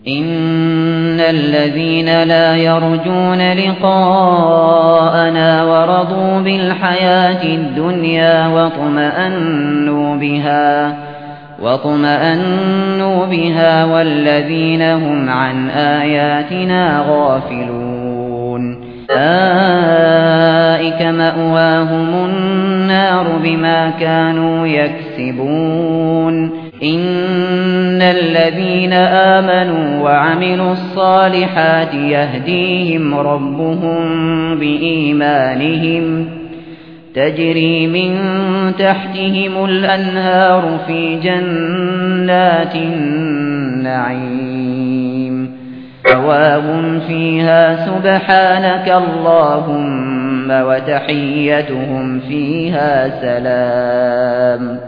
إن الذين لا يرجون لقاءنا ورضوا بالحياة الدنيا واطمأنوا بها والذين هم عن آياتنا غافلون أولئك مأواهم النار بما كانوا يكسبون إن الذين آمنوا وعملوا الصالحات يهديهم ربهم بإيمانهم تجري من تحتهم الأنهار في جنات النعيم دعواهم فيها سبحانك اللهم وتحيتهم فيها سلام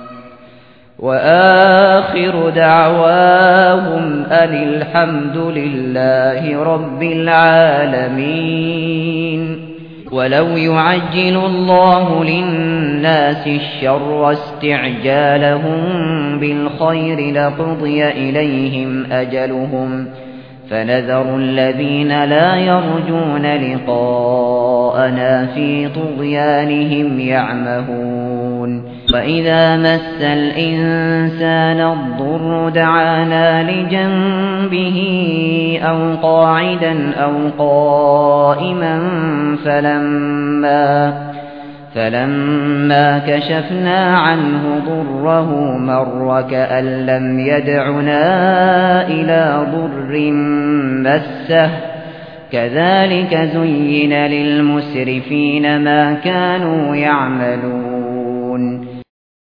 وآخر دعواهم أن الحمد لله رب العالمين. ولو يعجل الله للناس الشر استعجالهم بالخير لقضي إليهم أجلهم فنذر الذين لا يرجون لقاءنا في طغيانهم يعمهون وإذا مس الإنسان الضر دعانا لجنبه أو قاعدا أو قائما فلما كشفنا عنه ضره مر كأن لم يدعنا إلى ضر مسه كذلك زين للمسرفين ما كانوا يعملون